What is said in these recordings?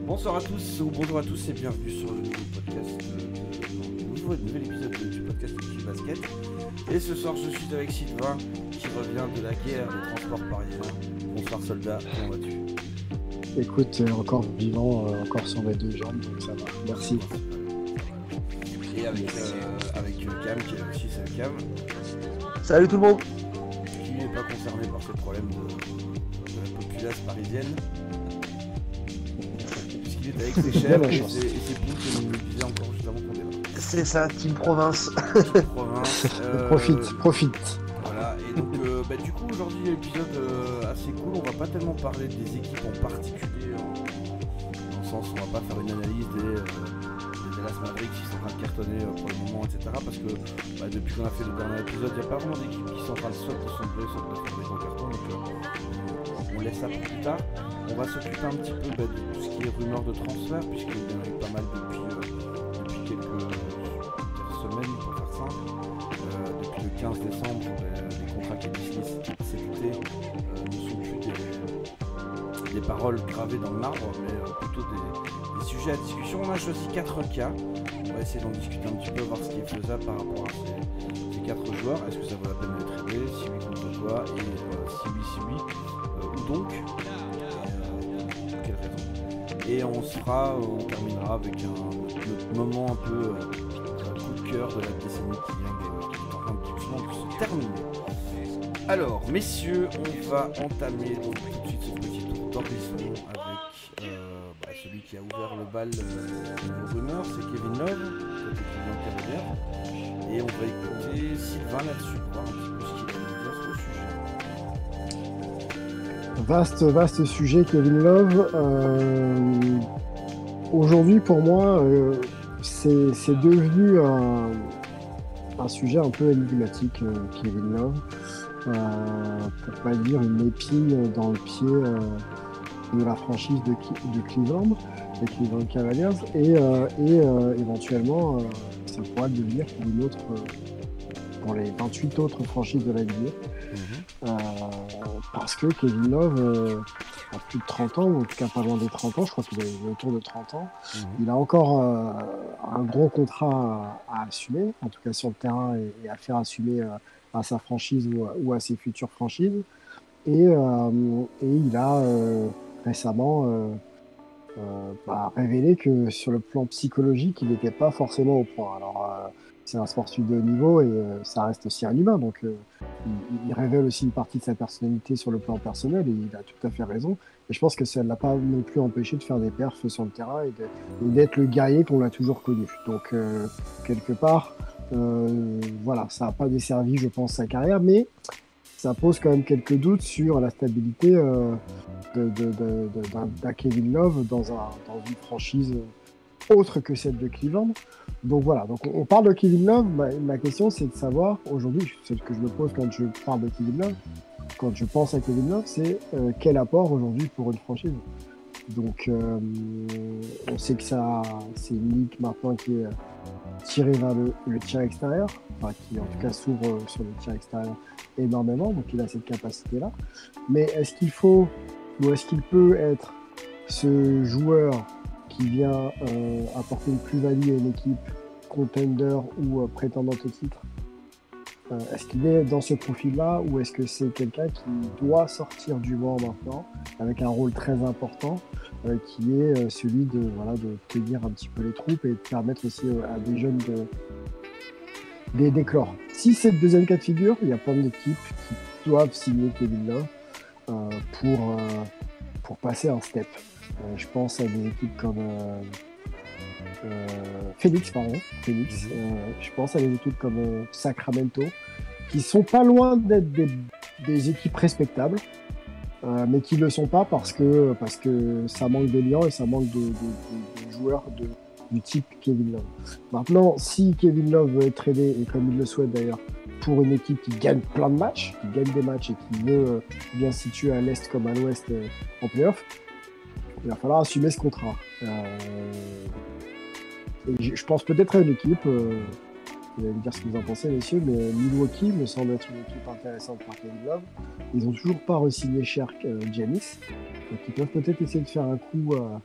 Bonsoir à tous ou bonjour à tous et bienvenue sur le nouveau podcast, nouvel épisode du podcast Kiff Basket. Et ce soir je suis avec Sylvain qui revient de la guerre des transports parisiens. Bonsoir soldat, comment vas-tu? Écoute, encore vivant, encore sur mes deux jambes, donc ça va, merci. Et avec Cam qui est là aussi, salut Cam. Salut tout le monde. Qui n'est pas concerné par ce problème de la populace parisienne. Puisqu'il est avec ses chefs et ses poules comme il le disait encore juste avant qu'on démarre. C'est ça, Team Province. Team Province. Profite. Voilà, et donc du coup aujourd'hui l'épisode assez cool, on va pas tellement parler des équipes en particulier, dans le sens où on va pas faire une analyse des Dallas Mavericks qui sont en train de cartonner pour le moment, etc. Parce que depuis qu'on a fait le dernier épisode, il n'y a pas vraiment d'équipes qui sont en train de soit de sombrer, soit de faire des gros cartons, donc on laisse ça pour plus tard. On va s'occuper un petit peu de tout ce qui est rumeurs de transfert, puisqu'il y en a eu pas mal depuis quelques semaines pour faire simple. Depuis le 15 décembre, les contrats qui existent cet été ne sont plus des paroles gravées dans le marbre, mais plutôt des sujets à discussion. On a choisi 4 cas. On va essayer d'en discuter un petit peu, voir ce qui est faisable par rapport à ces 4 joueurs. Est-ce que ça vaut la peine de les trader? Si oui, contre quoi? Et si oui, où donc? Pour quelle raison? Et on terminera avec notre moment un peu coup de cœur de la décennie qui vient de se terminer. Alors, messieurs, on va entamer donc tout de suite ce petit tour d'horizon avec celui qui a ouvert le bal de rumeurs, c'est Kevin Love, côté Cleveland Cavaliers. Et on va écouter Sylvain là-dessus, voir un petit peu ce qu'il a à dire sur le sujet. Vaste sujet, Kevin Love. Aujourd'hui, pour moi, c'est devenu un sujet un peu énigmatique, Kevin Love. Pour pas dire une épine dans le pied de la franchise de Cleveland, les Cleveland Cavaliers, et éventuellement ça pourrait devenir pour les 28 autres franchises de la NBA. Parce que Kevin Love a plus de 30 ans, ou en tout cas pas loin des 30 ans, je crois qu'il est autour de 30 ans. Il a encore un gros contrat à assumer, en tout cas sur le terrain, et à faire assumer à sa franchise ou à ses futures franchises. Et il a récemment révélé que sur le plan psychologique, il n'était pas forcément au point. Alors, c'est un sportif de haut niveau et ça reste aussi un humain, donc il révèle aussi une partie de sa personnalité sur le plan personnel et il a tout à fait raison. Et je pense que ça ne l'a pas non plus empêché de faire des perfs sur le terrain et d'être le guerrier qu'on l'a toujours connu. Donc, quelque part, voilà, ça n'a pas desservi, je pense, sa carrière, mais ça pose quand même quelques doutes sur la stabilité d'un Kevin Love dans une franchise autre que celle de Cleveland. Donc voilà, donc on parle de Kevin Love. Ma question, c'est de savoir, aujourd'hui, celle que je me pose quand je parle de Kevin Love, quand je pense à Kevin Love, c'est quel apport aujourd'hui pour une franchise. Donc on sait que c'est une ligue maintenant qui est tirée vers le tir extérieur, enfin qui en tout cas s'ouvre sur le tir extérieur énormément, donc il a cette capacité-là. Mais est-ce qu'il faut, ou est-ce qu'il peut être ce joueur qui vient apporter une plus-value à une équipe contender ou prétendante au titre? Est-ce qu'il est dans ce profil-là ou est-ce que c'est quelqu'un qui doit sortir du banc maintenant avec un rôle très important qui est celui de tenir un petit peu les troupes et de permettre aussi à des jeunes d'éclore? Si c'est le deuxième cas de figure, il y a plein d'équipes qui doivent signer Kevin Love pour passer un step. Je pense à des équipes comme Phoenix. Je pense à des équipes comme Sacramento, qui sont pas loin d'être des équipes respectables, mais qui ne le sont pas parce que ça manque d'élan et ça manque de joueurs du type Kevin Love. Maintenant, si Kevin Love veut être tradé, et comme il le souhaite d'ailleurs, pour une équipe qui gagne plein de matchs, qui gagne des matchs et qui veut bien se situer à l'Est comme à l'Ouest en play-off, il va falloir assumer ce contrat. Et je pense peut-être à une équipe, vous allez me dire ce que vous en pensez, messieurs, mais Milwaukee me semble être une équipe intéressante pour Kevin Love. Ils n'ont toujours pas re-signé cher Giannis, donc ils peuvent peut-être essayer de faire un coup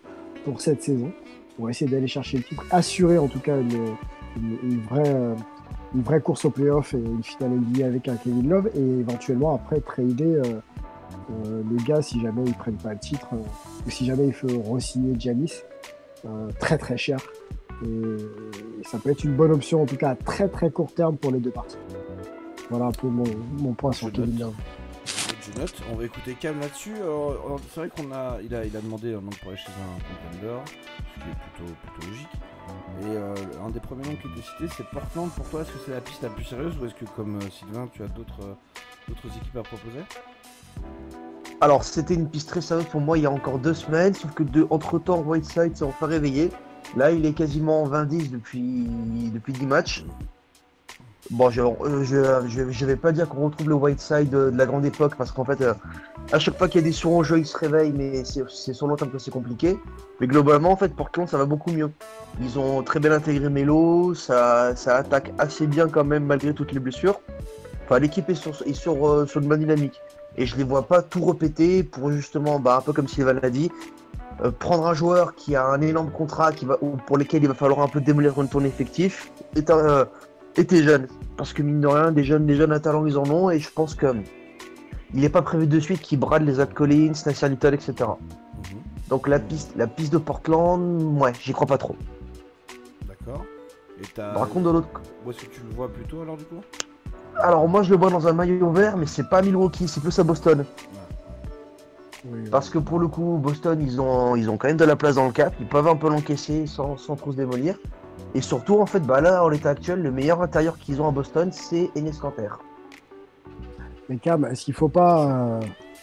pour cette saison. On va essayer d'aller chercher le titre, assurer en tout cas une vraie course au playoff et une finale NBA avec un Kevin Love, et éventuellement après trader les gars si jamais ils prennent pas le titre, ou si jamais il faut re-signer Giannis très très cher. Et ça peut être une bonne option en tout cas à très très court terme pour les deux parties. Voilà un peu mon point sur Kevin Love. Je note, on va écouter Cam là-dessus. C'est vrai qu'il a demandé un nom pour aller chez un contender, ce qui est plutôt logique. Et un des premiers noms qui était cité, c'est Portland. Pour toi, est-ce que c'est la piste la plus sérieuse, ou est-ce que comme Sylvain, tu as d'autres équipes à proposer? Alors, c'était une piste très sérieuse pour moi il y a encore 2 semaines, sauf que entre-temps, Whiteside s'est enfin réveillé. Là, il est quasiment en 20-10 depuis 10 matchs. Bon, je vais pas dire qu'on retrouve le Whiteside de la grande époque, parce qu'en fait, à chaque fois qu'il y a des surons au jeu, il se réveille, mais c'est sur longtemps que c'est compliqué. Mais globalement, en fait, Portland, ça va beaucoup mieux. Ils ont très bien intégré Melo, ça attaque assez bien quand même, malgré toutes les blessures. Enfin, l'équipe est sur une bonne dynamique. Et je les vois pas tout répéter pour justement, un peu comme Sylvain l'a dit, prendre un joueur qui a un énorme contrat pour lequel il va falloir un peu démolir ton effectif, et tes jeunes. Parce que mine de rien, des jeunes à talent, ils en ont, et je pense que il n'est pas prévu de suite qu'ils bradent les Zach Collins, Nasir Little, etc. Donc la piste de Portland, ouais, j'y crois pas trop. D'accord. Et Par contre, de l'autre... Où est-ce que tu le vois plutôt alors du coup? Alors moi je le vois dans un maillot vert, mais c'est pas à Milwaukee, c'est plus à Boston. Oui, Parce que pour le coup, Boston, ils ont quand même de la place dans le cap, ils peuvent un peu l'encaisser sans trop se démolir. Et surtout, en fait, là, en l'état actuel, le meilleur intérieur qu'ils ont à Boston, c'est Enes Kanter. Mais Cam, est-ce qu'il faut pas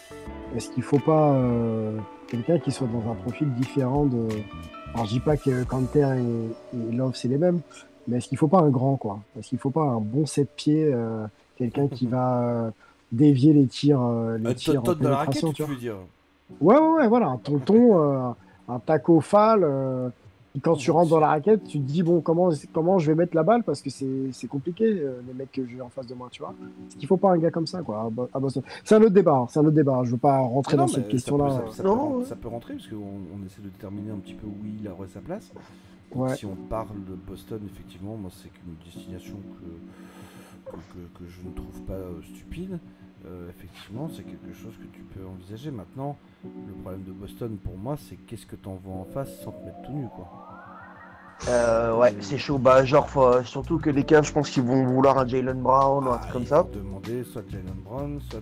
quelqu'un qui soit dans un profil différent de... Alors je dis pas que Kanter et Love c'est les mêmes, mais est-ce qu'il faut pas un grand, quoi? Est-ce qu'il faut pas un bon 7 pieds, quelqu'un qui va dévier les tirs en de la raquette, pénétration, tu veux dire? Ouais, voilà, un tonton, un taco fal. Quand tu rentres dans la raquette, tu te dis, bon, comment je vais mettre la balle, parce que c'est compliqué, les mecs que j'ai en face de moi, tu vois. Est-ce qu'il faut pas un gars comme ça, quoi, à Boston? C'est un autre débat, Je veux pas rentrer dans cette question-là. Ça peut rentrer, parce qu'on essaie de déterminer un petit peu où il aurait sa place. Donc, Ouais. si on parle de Boston, effectivement, moi, c'est une destination que je ne trouve pas stupide. Effectivement, c'est quelque chose que tu peux envisager. Maintenant, le problème de Boston, pour moi, c'est qu'est-ce que t'envoies en face sans te mettre tout nu, quoi. Ouais, c'est chaud. Surtout que les Cavs, je pense qu'ils vont vouloir un Jaylen Brown ou un truc comme ça. Ils vont demander soit Jaylen Brown, soit...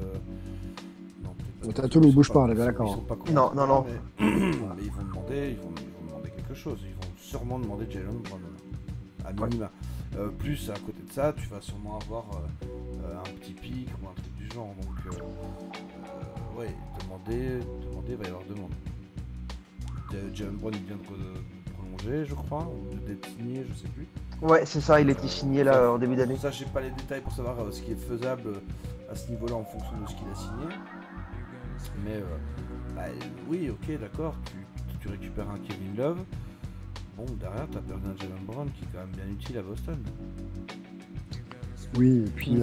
Le Tatum, il bouge pas, on est bien d'accord. Non. Mais ils vont demander quelque chose. Ils vont sûrement demander Jaylen Brown, à minima. Plus, à côté de ça, tu vas sûrement avoir un petit pic ou un truc du genre. Donc, ouais, demander, il va y avoir demande. Jaylen Brown, il vient de prolonger, je crois, ou d'être signé, je sais plus. Ouais, c'est ça, il a été signé là en début d'année. Ça, j'ai pas les détails pour savoir ce qui est faisable à ce niveau-là en fonction de ce qu'il a signé. Mais oui, ok, d'accord, tu récupères un Kevin Love. Bon, derrière, t'as perdu un Jaylen Brown qui est quand même bien utile à Boston. Oui, et puis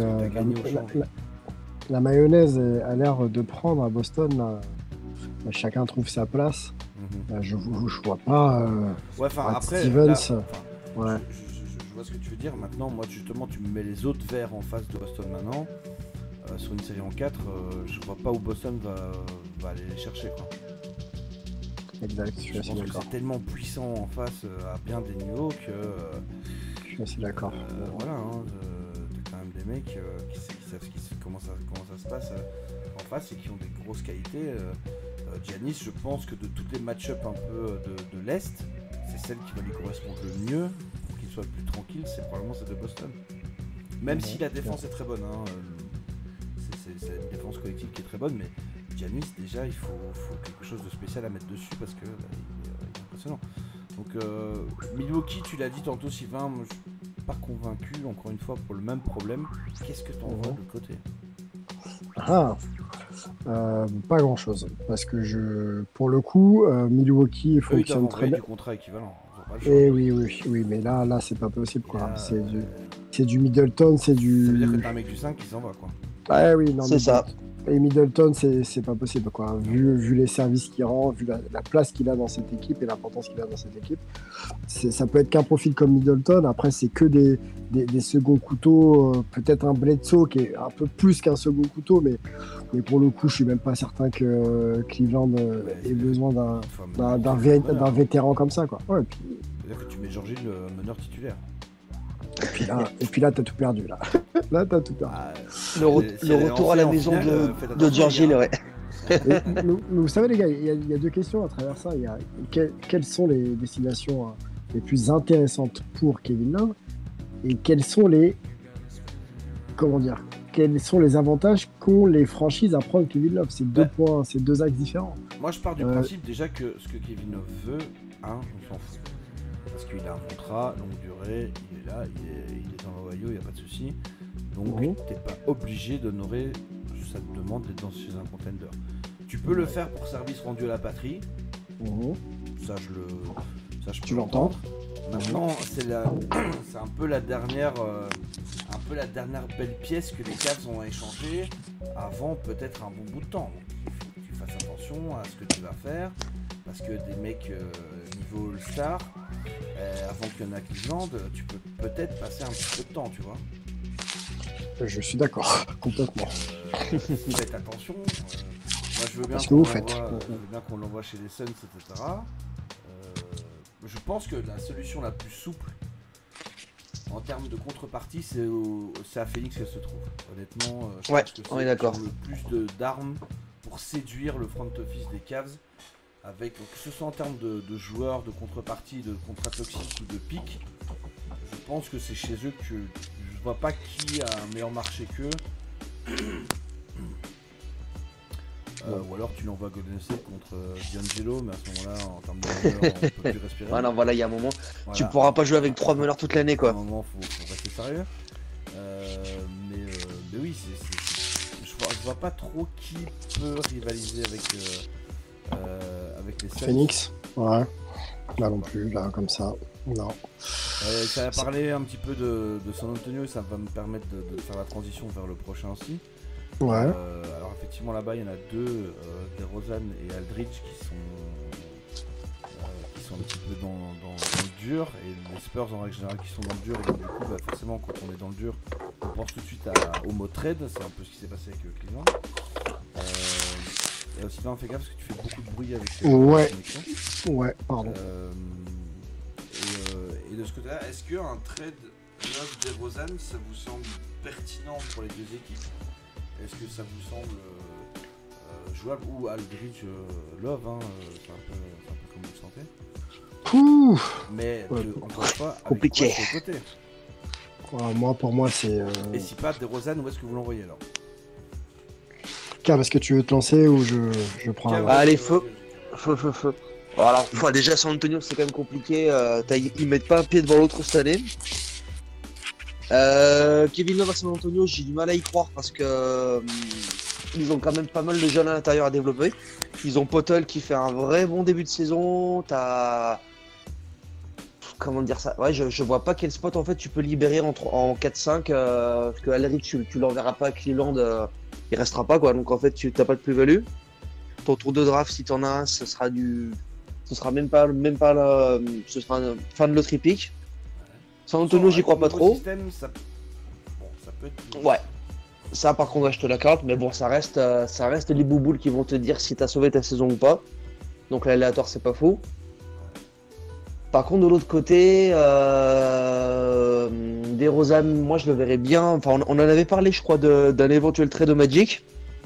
la mayonnaise a l'air de prendre à Boston. Là. Chacun trouve sa place. Je vois pas après, Stevens. Ouais. Je vois ce que tu veux dire. Maintenant, moi, justement, tu me mets les autres verts en face de Boston maintenant. Sur une série en 4, je vois pas où Boston va aller les chercher, quoi. Exact, je pense que c'est tellement puissant en face à bien des niveaux que... je suis assez d'accord. Voilà, t'as quand même des mecs qui savent comment ça se passe en face et qui ont des grosses qualités. Giannis, je pense que de toutes les match-up un peu de l'Est, c'est celle qui va lui correspondre le mieux pour qu'il soit plus tranquille, c'est probablement celle de Boston. Même si la défense est très bonne, c'est une défense collective qui est très bonne, mais Giannis, déjà, il faut quelque chose de spécial à mettre dessus parce que il est impressionnant. Donc, Milwaukee, tu l'as dit tantôt, Sylvain, moi, je suis pas convaincu, encore une fois, pour le même problème. Qu'est-ce que tu en vois de l'autre côté? Pas grand-chose, parce que pour le coup, Milwaukee fonctionne très bien. Du contrat équivalent. Et oui, mais là, c'est pas possible, quoi. C'est du Middleton, c'est du... Ça veut dire que t'as un mec du 5 qui s'en va, quoi. Ouais, oui, non, c'est ça. Et Middleton, c'est pas possible, quoi. Vu les services qu'il rend, vu la place qu'il a dans cette équipe et l'importance qu'il a dans cette équipe, ça peut être qu'un profil comme Middleton. Après, c'est que des seconds couteaux, peut-être un Bledsoe qui est un peu plus qu'un second couteau, mais pour le coup, je suis même pas certain que Cleveland ait besoin d'un vétéran comme ça, quoi. Ouais, c'est-à-dire que tu mets Georgie le meneur titulaire. Et puis là, t'as tout perdu, là. Là, t'as tout perdu. Le retour à la maison de Georgie, ouais. Mais vous savez, les gars, il y a deux questions à travers ça. Il y a quelles sont les destinations les plus intéressantes pour Kevin Love et quels sont les avantages qu'ont les franchises à prendre Kevin Love. C'est deux points, c'est deux axes différents. Moi, je pars du principe déjà que ce que Kevin Love veut, on s'en fout. Parce qu'il a un contrat, longue durée, il est là, il est dans l'Ohio, il n'y a pas de souci. Donc, t'es pas obligé d'honorer sa demande d'être chez un contender. Tu peux le faire pour service rendu à la patrie. Ça, je peux l'entendre. Maintenant, c'est un peu la dernière belle pièce que les Cavs ont échangée avant peut-être un bon bout de temps. Donc, il faut que tu fasses attention à ce que tu vas faire. Parce que des mecs niveau All-Star, avant qu'il y en ait à Cleveland, tu peux peut-être passer un petit peu de temps, tu vois. Je suis d'accord, complètement. Faites attention. Moi, je veux bien qu'on l'envoie chez les Suns, etc. Je pense que la solution la plus souple en termes de contrepartie, c'est à Phoenix qu'elle se trouve. Honnêtement, je pense que c'est le plus d'armes pour séduire le front office des Cavs. Avec, que ce soit en termes de joueurs, de contrepartie, de contrats toxiques ou de pics, je pense que c'est chez eux que je vois pas qui a un meilleur marché qu'eux. Ou alors tu l'envoies à Golden State contre D'Angelo, mais à ce moment-là, en termes de meneur, on peut plus respirer. Ah non, voilà, il y a un moment, tu pourras pas jouer avec 3 meneurs toute l'année, quoi. À un moment, faut rester sérieux. Mais oui, je vois pas trop qui peut rivaliser avec les Suns. Phoenix, ouais. Là non plus, là comme ça, non. Ça a parlé un petit peu de San Antonio et ça va me permettre de faire la transition vers le prochain aussi. Ouais. Alors effectivement là-bas il y en a deux, DeRozan et Aldridge qui sont un petit peu dans le dur et les Spurs en règle générale qui sont dans le dur et donc du coup forcément quand on est dans le dur on pense tout de suite au mot trade, c'est un peu ce qui s'est passé avec Cleveland. Et aussi bien fais gaffe parce que tu fais beaucoup de bruit avec Ouais, pardon. Et de ce côté-là, est-ce qu'un trade Love DeRozan, ça vous semble pertinent pour les deux équipes? Est-ce que ça vous semble jouable? Ou Aldridge Love, c'est un peu comme vous le sentez. Mais encore une fois, compliqué. Avec quoi de côté Pour moi, c'est. Et si pas DeRozan, où est-ce que vous l'envoyez alors? Car est-ce que tu veux te lancer ou je prends un... Allez, feu. Voilà, déjà San Antonio c'est quand même compliqué, ils mettent pas un pied devant l'autre cette année. Kevin Love à San Antonio, j'ai du mal à y croire parce que ils ont quand même pas mal de jeunes à l'intérieur à développer. Ils ont Potel qui fait un vrai bon début de saison, comment dire ça? Ouais, je vois pas quel spot en fait tu peux libérer en 4-5 parce que Aldridge tu l'enverras pas à Cleveland, il restera pas quoi, donc en fait tu t'as pas de plus-value. Ton tour de draft si t'en as un, ce sera même pas là, ce sera fin de loterie pick. San Antonio j'y crois pas trop. Système, ça peut être... Ouais. Ça par contre je te l'accorde, mais bon ça reste les bouboules qui vont te dire si t'as sauvé ta saison ou pas. Donc l'aléatoire c'est pas faux. Par contre de l'autre côté, DeRozan, moi je le verrais bien. Enfin on en avait parlé je crois d'un éventuel trade de Magic.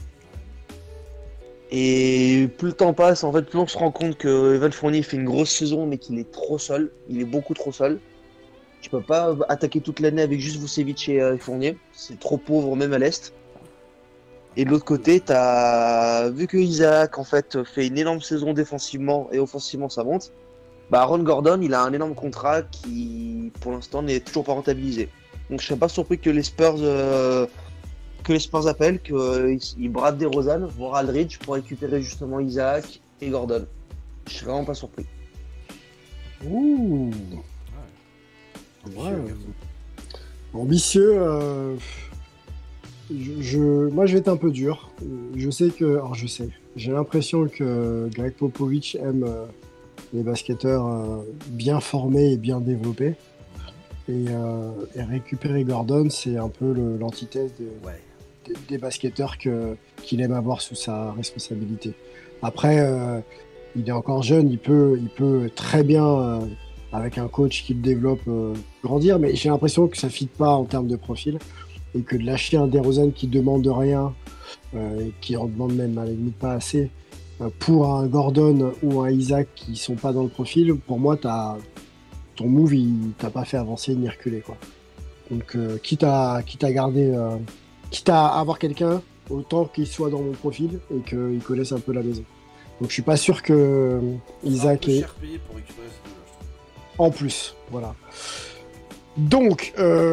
Et plus le temps passe, en fait plus on se rend compte que Evan Fournier fait une grosse saison mais qu'il est trop seul. Il est beaucoup trop seul. Tu peux pas attaquer toute l'année avec juste Vucevic et Fournier. C'est trop pauvre même à l'Est. Et de l'autre côté, t'as vu que Isaac en fait fait une énorme saison défensivement et offensivement ça monte. Aaron Gordon, il a un énorme contrat qui pour l'instant n'est toujours pas rentabilisé. Donc je serais pas surpris que les Spurs appellent, qu'ils bradent DeRozan, voire Aldridge pour récupérer justement Isaac et Gordon. Je serais vraiment pas surpris. Ouh. Ouais. Ambitieux. moi, je vais être un peu dur. Je sais que, alors j'ai l'impression que Greg Popovich aime les basketteurs bien formés et bien développés. Et récupérer Gordon, c'est un peu l'antithèse Ouais. des basketteurs qu'il aime avoir sous sa responsabilité. Après, il est encore jeune, il peut très bien, avec un coach qui le développe, grandir, mais j'ai l'impression que ça ne fit pas en termes de profil et que de lâcher un DeRozan qui demande rien, et qui en demande même à la limite pas assez, pour un Gordon ou un Isaac qui sont pas dans le profil, pour moi, ton move, il t'a pas fait avancer ni reculer, quoi. Donc, quitte à garder, quitte à avoir quelqu'un, autant qu'il soit dans mon profil et qu'il connaisse un peu la maison. Donc, je suis pas sûr que Isaac un peu est cher payé pour récupérer ce deux-là, je trouve. en plus, voilà. Donc,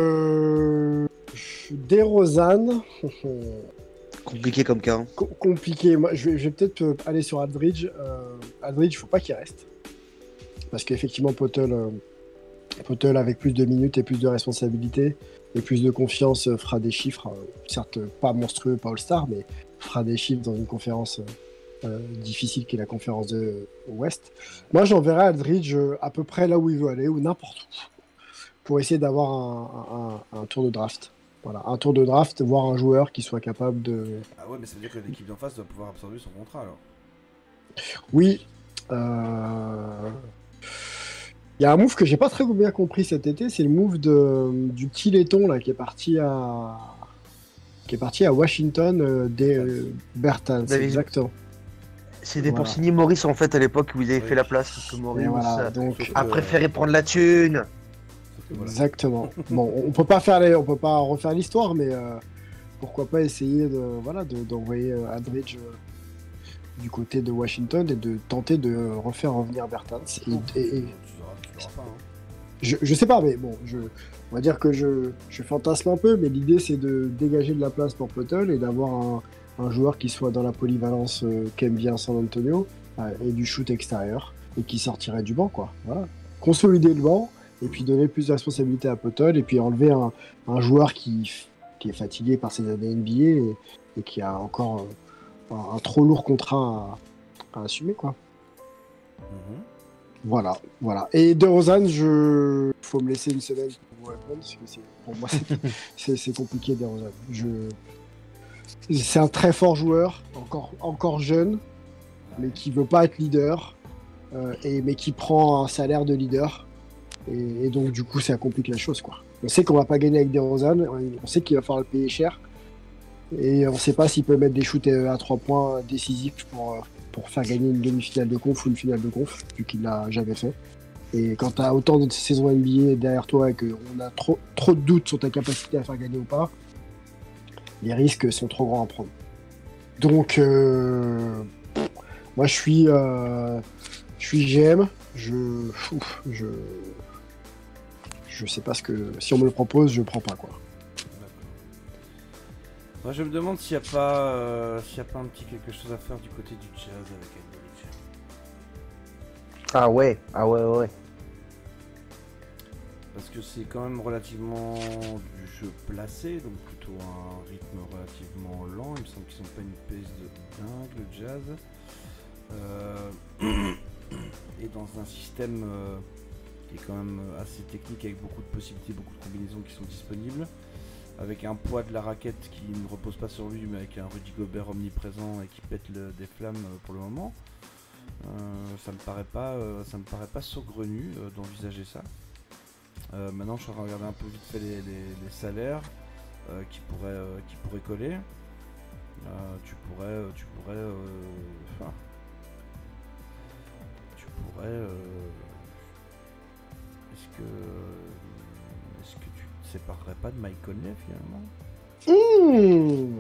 DeRozan, Compliqué comme cas. Hein. compliqué. Moi, je vais peut-être aller sur Aldridge. Aldridge, il faut pas qu'il reste. Parce qu'effectivement, Potel, avec plus de minutes et plus de responsabilités et plus de confiance, fera des chiffres, certes pas monstrueux, pas All-Star, mais fera des chiffres dans une conférence difficile qui est la conférence de Ouest. Moi, j'enverrai Aldridge à peu près là où il veut aller, ou n'importe où, pour essayer d'avoir un tour de draft. Voilà, un tour de draft, voir un joueur qui soit capable de... Ah ouais, mais ça veut dire que l'équipe d'en face doit pouvoir absorber son contrat alors. Oui. Il y a un move que j'ai pas très bien compris cet été, c'est le move du petit laiton là, qui est parti à Washington, Bertans. David. Exactement. C'était Voilà. pour signer Maurice en fait à l'époque où ils avaient Oui. fait la place parce que Maurice voilà, donc, a préféré prendre la thune. Sauf que voilà. Exactement. Bon, on peut pas refaire l'histoire, mais pourquoi pas essayer d'envoyer Aldridge du côté de Washington et de tenter de refaire revenir Bertans. Tu l'auras pas, hein. Je sais pas, mais bon, on va dire que je fantasme un peu, mais l'idée c'est de dégager de la place pour Potel et d'avoir un joueur qui soit dans la polyvalence qu'aime bien San Antonio et du shoot extérieur et qui sortirait du banc, quoi. Voilà. Consolider le banc et puis donner plus de responsabilité à Potel et puis enlever un joueur qui est fatigué par ses années NBA et qui a encore un trop lourd contrat à assumer, quoi. Voilà. Et DeRozan, faut me laisser une semaine pour vous répondre, parce que pour moi, c'est compliqué, DeRozan. C'est un très fort joueur, encore jeune, mais qui veut pas être leader, mais qui prend un salaire de leader. Et donc, du coup, ça complique la chose, quoi. On sait qu'on va pas gagner avec DeRozan, on sait qu'il va falloir le payer cher, et on sait pas s'il peut mettre des shoots à 3 points décisifs pour faire gagner une demi-finale de conf ou une finale de conf, vu qu'il l'a jamais fait. Et quand tu as autant de saisons NBA derrière toi et qu'on a trop de doutes sur ta capacité à faire gagner ou pas, les risques sont trop grands à prendre. Donc, moi je suis GM, je sais pas si on me le propose, je prends pas, quoi. Moi je me demande s'il n'y a pas un petit quelque chose à faire du côté du Jazz avec Aldridge. Ah ouais. Parce que c'est quand même relativement du jeu placé, donc plutôt un rythme relativement lent. Il me semble qu'ils sont pas une pace de dingue, le Jazz. Et dans un système qui est quand même assez technique avec beaucoup de possibilités, beaucoup de combinaisons qui sont disponibles. Avec un poids de la raquette qui ne repose pas sur lui, mais avec un Rudy Gobert omniprésent et qui pète des flammes pour le moment. Ça me paraît pas saugrenu d'envisager ça. Maintenant, je suis en train de regarder un peu vite fait les salaires qui pourraient coller. Tu pourrais. Est-ce que tu te séparerais pas de Mike Conley finalement?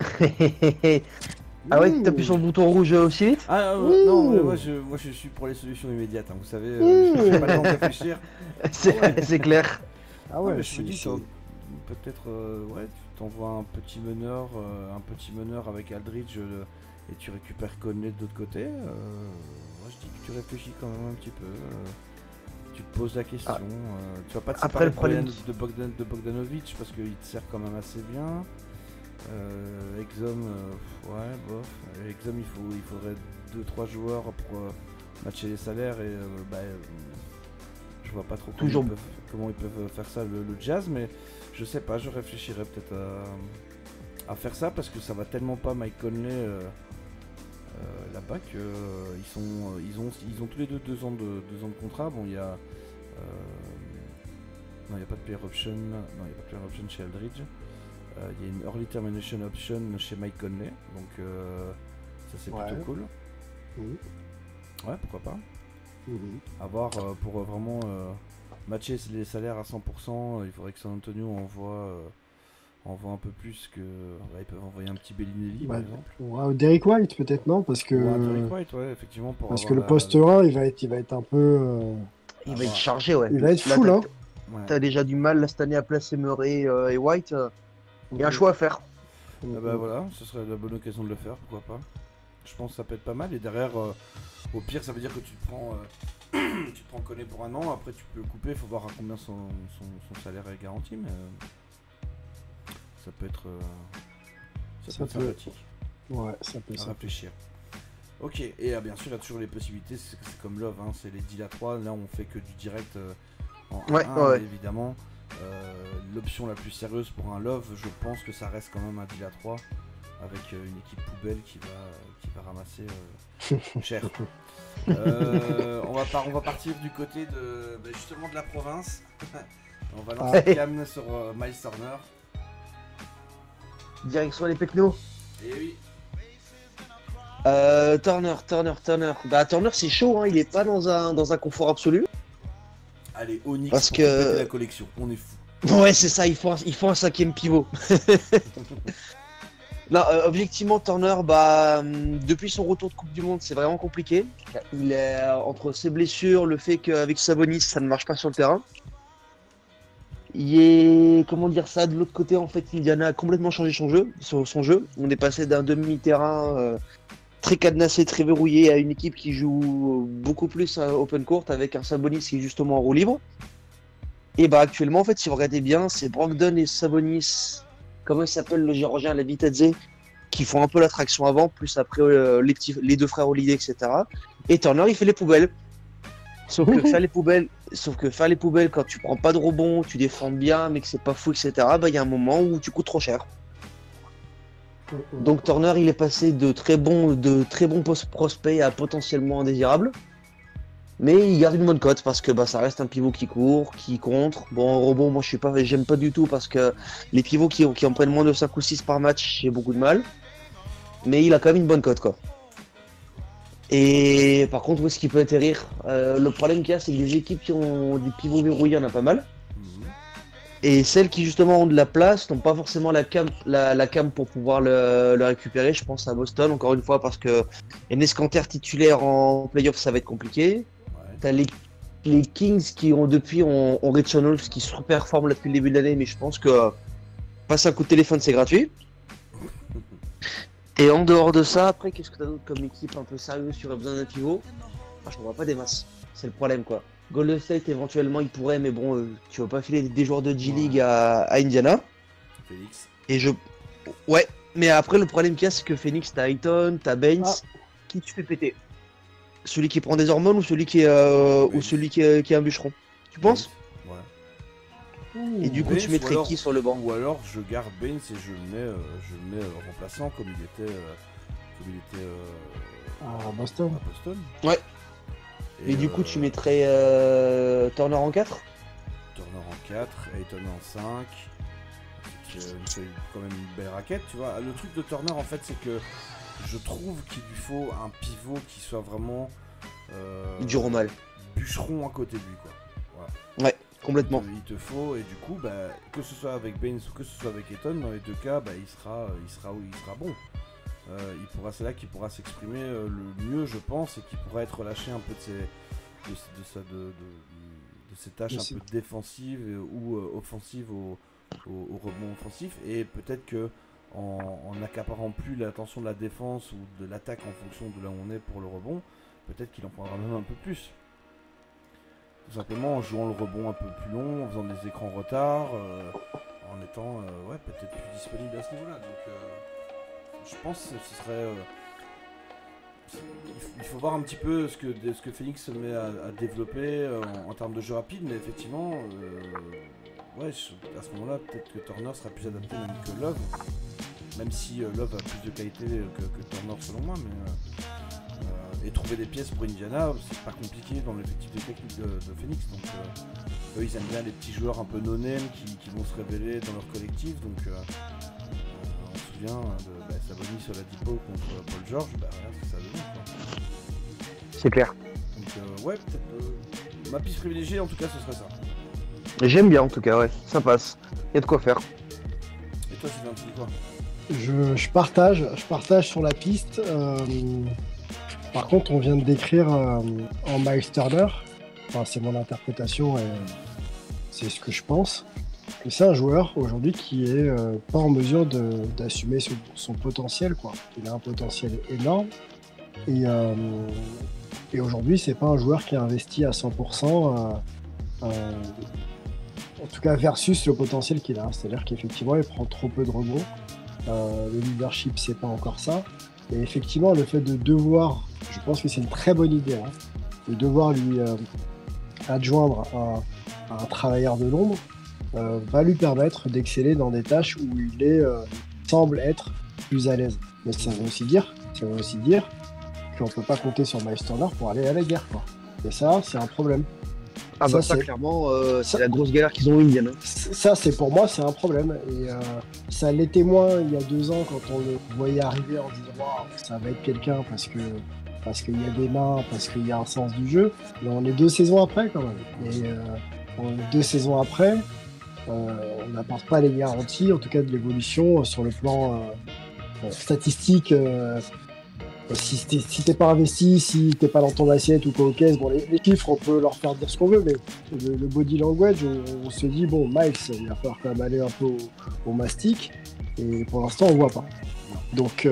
Ah ouais, t'appuies sur le bouton rouge aussi vite? Non, mais moi je suis pour les solutions immédiates, hein, vous savez, je n'ai pas le temps de réfléchir. C'est clair. Ah ouais, mais je me dis peut-être tu t'envoies un petit meneur avec Aldridge et tu récupères Conley de l'autre côté. Moi je dis que tu réfléchis quand même un petit peu. Tu te poses la question. Tu vas pas te séparer le problème de Bogdanovic parce qu'il te sert quand même assez bien. Exum, ouais, bof. Exum, il faudrait 2-3 joueurs pour matcher les salaires et je vois pas trop comment ils peuvent faire ça le Jazz, mais je sais pas, je réfléchirais peut-être à faire ça parce que ça va tellement pas Mike Conley là-bas que ils ont tous les deux 2 ans de contrat. Bon, il y a non, il n'y a pas de player option. Non, il n'y a pas de player option chez Aldridge. Il y a une early termination option chez Mike Conley, donc ça c'est plutôt cool. Ouais, pourquoi pas. À voir pour vraiment matcher les salaires à 100%, il faudrait que San Antonio envoie un peu plus que. Ils peuvent envoyer un petit Bellinelli par exemple. Ouais, Derrick White peut-être non parce que Derrick White, ouais, effectivement. Parce que le poste 1, il va être un peu. Il va être chargé, ouais. Il va être full, hein. T'as déjà du mal là, cette année à placer Murray et White. Il y a un choix à faire. Voilà, ce serait la bonne occasion de le faire, pourquoi pas. Je pense que ça peut être pas mal. Et derrière, au pire, ça veut dire que tu te prends, tu te prends Conley pour un an. Après, tu peux le couper. Il faut voir à combien son salaire est garanti, mais ça peut être, sympathique. Ouais, ça peut à réfléchir. Ok, et bien sûr, il y a toujours les possibilités. C'est comme Love, hein, c'est les deals à 3. Là, on fait que du direct en 1, évidemment. L'option la plus sérieuse pour un Love, je pense que ça reste quand même un deal à 3 avec une équipe poubelle qui va ramasser cher. On va partir du côté justement de la province. On va lancer Cam sur Miles Turner. Direction les Pecnos. Et oui. Turner. Bah Turner c'est chaud, hein, il est pas dans un confort absolu. Allez, Onyx parce pour que compléter la collection, on est fou. Ouais, c'est ça, il faut un 5ème pivot. Non, objectivement, Turner, depuis son retour de Coupe du Monde, c'est vraiment compliqué. Il est entre ses blessures, le fait qu'avec Sabonis, ça ne marche pas sur le terrain. Il est, comment dire ça, de l'autre côté, en fait, Indiana a complètement changé son jeu. On est passé d'un demi-terrain très cadenassé, très verrouillé, à une équipe qui joue beaucoup plus à open court avec un Sabonis qui est justement en roue libre. Et actuellement, en fait, si vous regardez bien, c'est Brogdon et Sabonis, comment il s'appelle le Géorgien, la Vitadze, qui font un peu l'attraction avant, plus après les deux frères Holiday, etc. Et Turner, il fait les poubelles. Sauf que faire les poubelles, quand tu prends pas de rebond, tu défends bien, mais que c'est pas fou, etc., il y a un moment où tu coûtes trop cher. Donc Turner, il est passé de très bon prospect à potentiellement indésirable. Mais il garde une bonne cote parce que ça reste un pivot qui court, qui contre. Bon, en rebond, moi j'aime pas du tout parce que les pivots qui en prennent moins de 5 ou 6 par match, j'ai beaucoup de mal. Mais il a quand même une bonne cote, quoi. Et par contre, où est-ce qu'il peut atterrir? Le problème qu'il y a, c'est que les équipes qui ont des pivots verrouillés, il y en a pas mal. Et celles qui justement ont de la place n'ont pas forcément la cam pour pouvoir le récupérer. Je pense à Boston, encore une fois, parce que Enes Kanter titulaire en playoff, ça va être compliqué. T'as les Kings qui ont Rich Wolves qui surperforment depuis le début de l'année, mais je pense que passer un coup de téléphone, c'est gratuit. Et en dehors de ça, après, qu'est-ce que t'as d'autre comme équipe un peu sérieuse qui aurait besoin d'un pivot? Je ne vois pas des masses. C'est le problème, quoi. Golden State, éventuellement, il pourrait, mais bon, tu vas pas filer des joueurs de G-League à Indiana. Phoenix. Ouais, mais après, le problème qu'il y a, c'est que Phoenix, t'as Ayton, t'as Baines, qui tu fais péter? Celui qui prend des hormones ou celui qui est un bûcheron? Tu penses? Ouais. Et du coup, tu mettrais qui sur le banc? Ou alors, je garde Baines et je le mets remplaçant comme il était à Boston. Ouais. Et du coup, tu mettrais Turner en 4? Turner en 4, Ayton en 5. C'est quand même une belle raquette, tu vois. Le truc de Turner, en fait, c'est que je trouve qu'il lui faut un pivot qui soit vraiment dur au mal. Bûcheron à côté de lui, quoi. Voilà. Ouais, complètement. Il te faut, et du coup, que ce soit avec Baines ou que ce soit avec Ayton, dans les deux cas, il sera bon. C'est là qu'il pourra s'exprimer le mieux, je pense, et qu'il pourra être relâché un peu de ses tâches un peu défensives ou offensives au rebond offensif, et peut-être que en n'accaparant plus l'attention de la défense ou de l'attaque en fonction de là où on est pour le rebond, peut-être qu'il en prendra même un peu plus. Tout simplement en jouant le rebond un peu plus long, en faisant des écrans retard, en étant peut-être plus disponible à ce niveau-là. Donc je pense que ce serait... il faut voir un petit peu ce que Phoenix se met à développer en termes de jeu rapide, mais effectivement, à ce moment-là, peut-être que Turner sera plus adapté même que Love, même si Love a plus de qualité que Turner selon moi, et trouver des pièces pour Indiana, c'est pas compliqué dans l'effectif de technique de Phoenix, donc eux ils aiment bien les petits joueurs un peu no-name qui vont se révéler dans leur collectif, donc on se souvient de Sabonis sur la Dipo contre Paul George, voilà, c'est ça donne, quoi. C'est clair. Donc peut-être ma piste privilégiée en tout cas ce serait ça. J'aime bien en tout cas, ouais, ça passe. Il y a de quoi faire. Et toi Sylvain, tu dis quoi? Je partage sur la piste. Par contre, on vient de décrire en Miles Turner, enfin, c'est mon interprétation et c'est ce que je pense, que c'est un joueur aujourd'hui qui est pas en mesure d'assumer son potentiel, quoi. Il a un potentiel énorme et aujourd'hui, c'est pas un joueur qui est investi à 100%, en tout cas versus le potentiel qu'il a. C'est-à-dire qu'effectivement, il prend trop peu de rebonds. Le leadership, c'est pas encore ça. Et effectivement, le fait de devoir, je pense que c'est une très bonne idée, hein, de devoir lui adjoindre un travailleur de l'ombre va lui permettre d'exceller dans des tâches où il semble être plus à l'aise. Mais ça veut aussi dire qu'on ne peut pas compter sur Miles Turner pour aller à la guerre, quoi. Et ça, c'est un problème. Ah bah ça clairement, c'est la grosse galère qu'ils ont eu, Indiana. Ça, pour moi, c'est un problème. Et ça l'était moins il y a 2 ans quand on le voyait arriver en disant wow, ça va être quelqu'un parce qu'il y a des mains, parce qu'il y a un sens du jeu. Mais on est 2 saisons après quand même. Et 2 saisons après, on n'apporte pas les garanties, en tout cas de l'évolution sur le plan statistique. Si t'es pas investi, si t'es pas dans ton assiette ou quoi au caisse, bon, les chiffres, on peut leur faire dire ce qu'on veut, mais le body language, on se dit, bon, Miles, il va falloir quand même aller un peu au mastic, et pour l'instant, on voit pas. Donc,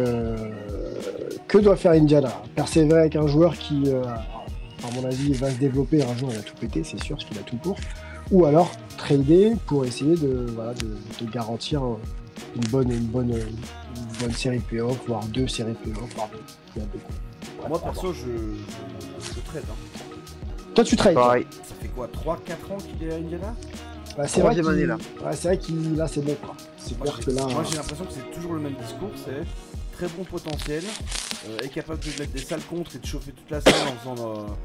que doit faire Indiana? Persévérer avec un joueur qui, à mon avis, va se développer, un jour il va tout péter, c'est sûr, parce qu'il a tout pour, ou alors trader pour essayer de garantir une bonne série playoff, voire 2 séries playoff, voire 2. Moi perso, je trade. Hein. Toi, tu trades. Pareil. Ça fait quoi, 3-4 ans qu'il est à Indiana? C'est vrai Troisième année, là. Ouais, c'est vrai qu'il là, c'est bon. Quoi. C'est clair que là. Moi, j'ai l'impression que c'est toujours le même discours. C'est très bon potentiel, est capable de mettre des sales contres et de chauffer toute la salle en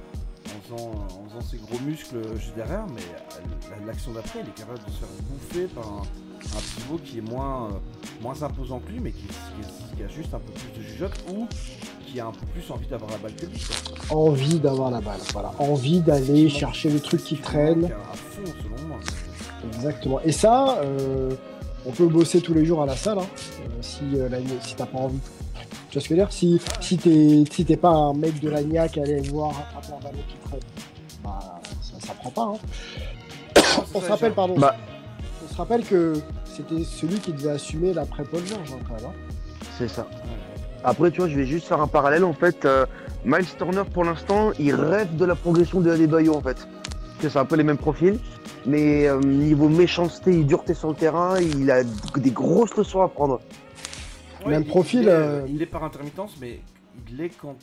faisant ses gros muscles juste derrière, mais l'action d'après, il est capable de se faire bouffer par un pivot qui est moins imposant que lui, mais qui a juste un peu plus de jugeote ou qui a un peu plus envie d'avoir la balle que lui. Quoi. Envie d'avoir la balle, voilà. Envie d'aller chercher les trucs qui traînent. À fond, selon moi. Exactement. Et ça, on peut bosser tous les jours à la salle, hein, si t'as pas envie. Tu vois ce que je veux dire? Si t'es pas un mec de l'agnac à aller voir attraper un ballon qui traîne, bah ça prend pas. Hein. On se rappelle, pardon. On se rappelle que c'était celui qui devait assumer l'après Paul George, hein, quand même. Hein. C'est ça. Après, tu vois, je vais juste faire un parallèle. En fait, Miles Turner, pour l'instant, il rêve de la progression de Adebayo, en fait. Parce que c'est un peu les mêmes profils. Mais niveau méchanceté et dureté sur le terrain, il a des grosses leçons à prendre. Ouais, même profil. Il est par intermittence, mais il est quand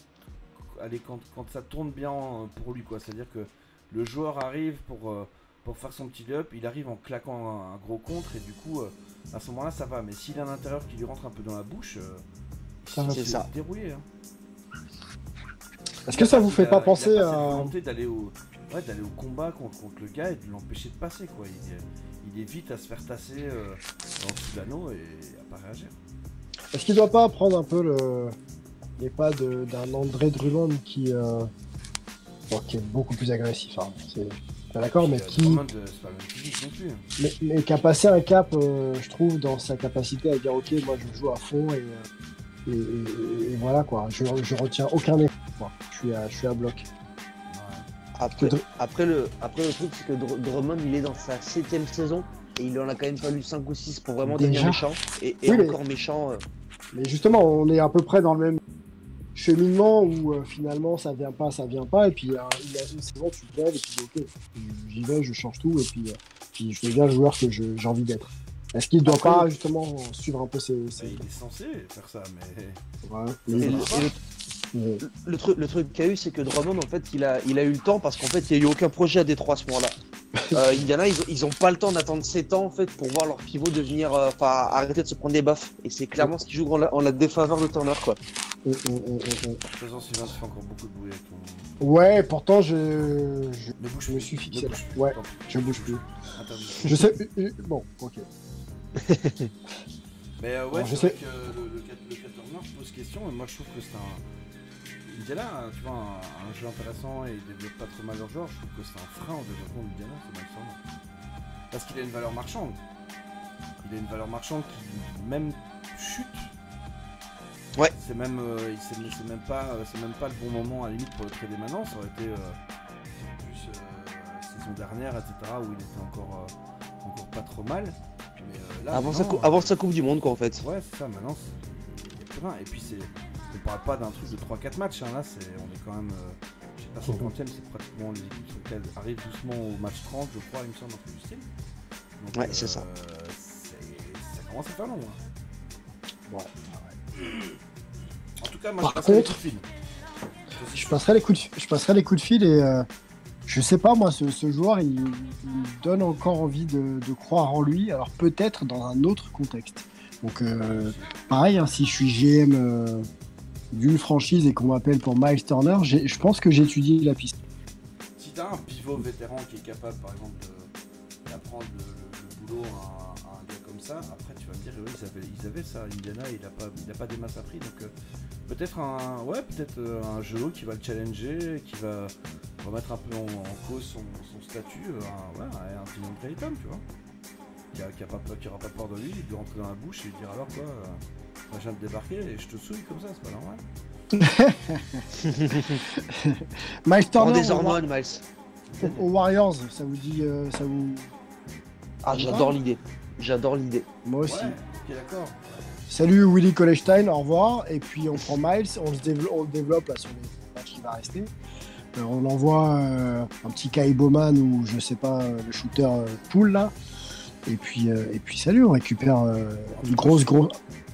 ça tourne bien pour lui, quoi. C'est-à-dire que le joueur arrive pour faire son petit up, il arrive en claquant un gros contre et du coup, à ce moment-là, ça va. Mais s'il a un intérieur qui lui rentre un peu dans la bouche, c'est ça. Dérouillé. Hein. Est-ce que ça vous fait pas penser à volonté d'aller au combat contre le gars et de l'empêcher de passer, quoi. Il évite à se faire tasser dans le l'anneau et à pas réagir. Est-ce qu'il doit pas prendre un peu les pas d'un André Drummond qui est beaucoup plus agressif, hein. C'est pas d'accord, mais qui Drummond, c'est pas le même physique non plus. Mais qui a passé un cap, je trouve, dans sa capacité à dire ok, moi je joue à fond et voilà quoi, je retiens aucun effort, quoi. Je suis à bloc. Après le truc, c'est que Drummond, il est dans sa 7ème saison et il en a quand même fallu 5 ou 6 pour vraiment devenir méchant. Et oui, encore méchant. Mais justement, on est à peu près dans le même cheminement où finalement ça vient pas, et puis il y a une saison, tu te lèves et tu dis ok, j'y vais, je change tout, et puis je deviens le joueur que j'ai envie d'être. Est-ce qu'il doit Après, pas justement suivre un peu ses... Il est censé faire ça, mais. Ouais. Et le truc qu'il y a eu, c'est que Drummond, en fait, il a eu le temps parce qu'en fait, il n'y a eu aucun projet à Détroit à ce moment-là. Indiana, ils ont pas le temps d'attendre 7 ans en fait pour voir leur pivot devenir, arrêter de se prendre des baffes. Et c'est clairement ce qui joue en la défaveur de Turner, quoi. De toute façon, Sylvain, tu fais encore beaucoup de bruit avec ton. Ouais, pourtant je Ne me suis fixé là. plus. Ouais, Tant pis. je bouge plus. Interdit. Je sais. Bon, ok. Mais ouais, Alors, c'est vrai que le cas Turner pose question, et moi je trouve que c'est un. Indiana, tu vois, un jeu intéressant et il développe pas trop mal leur joueur, je trouve que c'est un frein au développement d'Indiana, c'est Miles Turner. Parce qu'il a une valeur marchande. Il a une valeur marchande qui même chute. Ouais. C'est même, c'est même pas le bon moment à la limite pour le trader maintenant, ça aurait été plus saison dernière, etc. où il était encore pas trop mal. Mais là, Avant sa Coupe du Monde, quoi, en fait. Ouais, c'est ça, maintenant il y a plus rien. Et puis on parle pas d'un truc de 3-4 matchs, hein. Là on est quand même, je sais pas, 50ème, c'est pratiquement les équipes sur lesquelles arrivent doucement au match 30, je crois, il me semble, un truc du style. Donc, Ouais, c'est ça. Ça commence à faire long. Hein. Ouais. En tout cas, moi Par je passerai les contre, coups de fil. Je passerai les coups de fil et je sais pas, moi, ce joueur, il me donne encore envie de croire en lui, alors peut-être dans un autre contexte. Donc, pareil, hein, si je suis GM d'une franchise et qu'on m'appelle pour Miles Turner, je pense que j'étudie la piste. Si t'as un pivot vétéran qui est capable, par exemple, d'apprendre le boulot à un gars comme ça, après tu vas me dire, oui, ils avaient ça, Indiana, il a pas des masses à prix, donc peut-être un jeu qui va le challenger, qui va remettre un peu en cause son statut, un Dylan Clayton, tu vois, qui aura pas peur de lui, de lui rentrer dans la bouche et lui dire alors quoi, moi je viens de débarquer et je te souille comme ça, c'est pas normal. Miles Prends Turner des hormones, Miles. aux Warriors, ça vous dit, ça vous... Ah, j'adore l'idée. J'adore l'idée. Moi aussi. Ouais, ok, d'accord. Salut Willy Colestein, au revoir. Et puis on prend Miles, on le développe là sur les matchs qui va rester. On envoie un petit Kai Bowman ou je sais pas, le shooter pool là. Et puis salut, on récupère une grosse. Pardon ?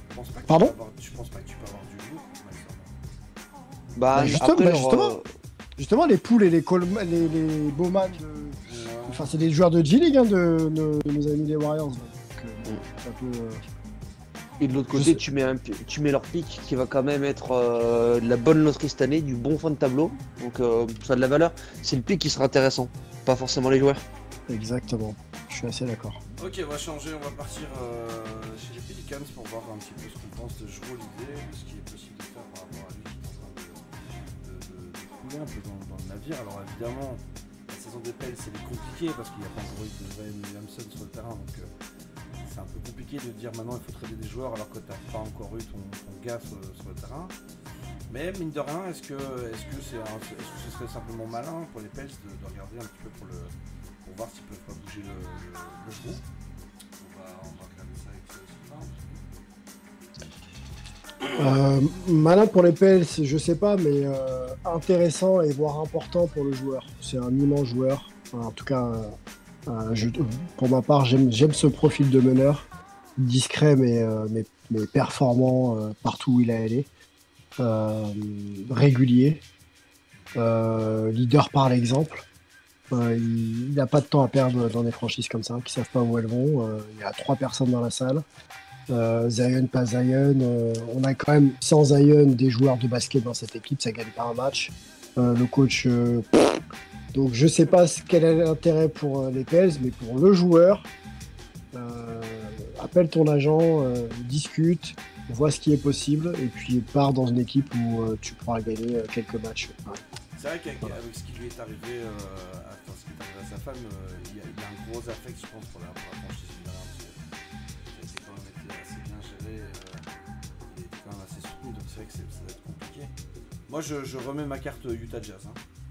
Je pense pas que tu peux avoir du lourd. Bah, Justement, les poules et les Bowman, enfin c'est des joueurs de G-League hein, de nos amis les Warriors. Donc, ça peut. Et de l'autre côté, tu mets leur pick qui va quand même être de la bonne loterie cette année, du bon fond de tableau. Donc ça a de la valeur. C'est le pick qui sera intéressant, pas forcément les joueurs. Exactement, je suis assez d'accord. Ok, on va changer, on va partir chez les Pelicans pour voir un petit peu ce qu'on pense de Jrue l'idée, de ce qui est possible de faire par rapport à lui qui est en train de couler un peu dans le navire. Alors évidemment, la saison des Pels c'est compliqué parce qu'il n'y a pas encore eu de Zion Williamson sur le terrain, donc c'est un peu compliqué de dire maintenant il faut trader des joueurs alors que tu n'as pas encore eu ton gars sur le terrain. Mais mine de rien, est-ce que ce serait simplement malin pour les Pels de regarder un petit peu pour voir s'ils peuvent pas bouger le groupe. On va regarder ça avec Sylvain. Malin pour les Pels, je sais pas, mais intéressant et voire important pour le joueur. C'est un immense joueur. En tout cas, pour ma part, j'aime ce profil de meneur. Discret mais performant partout où il a allé. Régulier. Leader par l'exemple. Il n'a pas de temps à perdre dans des franchises comme ça, qui savent pas où elles vont. Il y a 3 personnes dans la salle. Zion, pas Zion. On a quand même, sans Zion, des joueurs de basket dans cette équipe, ça gagne pas un match. Le coach... donc je sais pas quel est l'intérêt pour les Pels, mais pour le joueur, appelle ton agent, discute, vois ce qui est possible, et puis pars dans une équipe où tu pourras gagner quelques matchs. Ouais. C'est vrai qu'avec ce qui lui est arrivé à sa femme, il y a un gros affect, je pense, pour la franchise Indiana. Ça a quand même été assez bien géré, il était quand même assez soutenu, donc c'est vrai que ça va être compliqué. Moi, je remets ma carte Utah Jazz,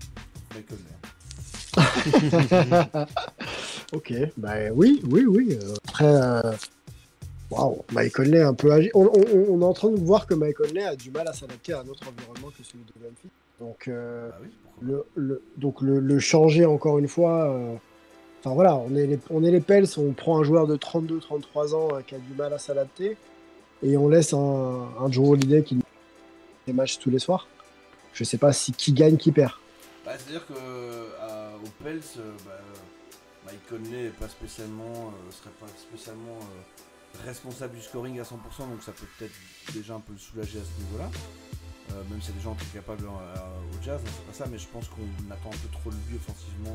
Michael Mayer. Ok, bah oui. Après, waouh, Mike Conley un peu âgé. On est en train de voir que Mike Conley a du mal à s'adapter à un autre environnement que celui de Memphis. Donc, Bah oui, le changer encore une fois, Enfin voilà, on est les Pels, on prend un joueur de 32-33 ans qui a du mal à s'adapter et on laisse un Jrue Holiday qui des matchs tous les soirs. Je sais pas si qui gagne, qui perd. Bah, c'est-à-dire que au Pels, Mike Conley serait pas spécialement responsable du scoring à 100%, donc ça peut peut-être déjà un peu le soulager à ce niveau-là. Même s'il y a des gens qui sont capables au Jazz, hein, c'est pas ça, mais je pense qu'on attend un peu trop de lui offensivement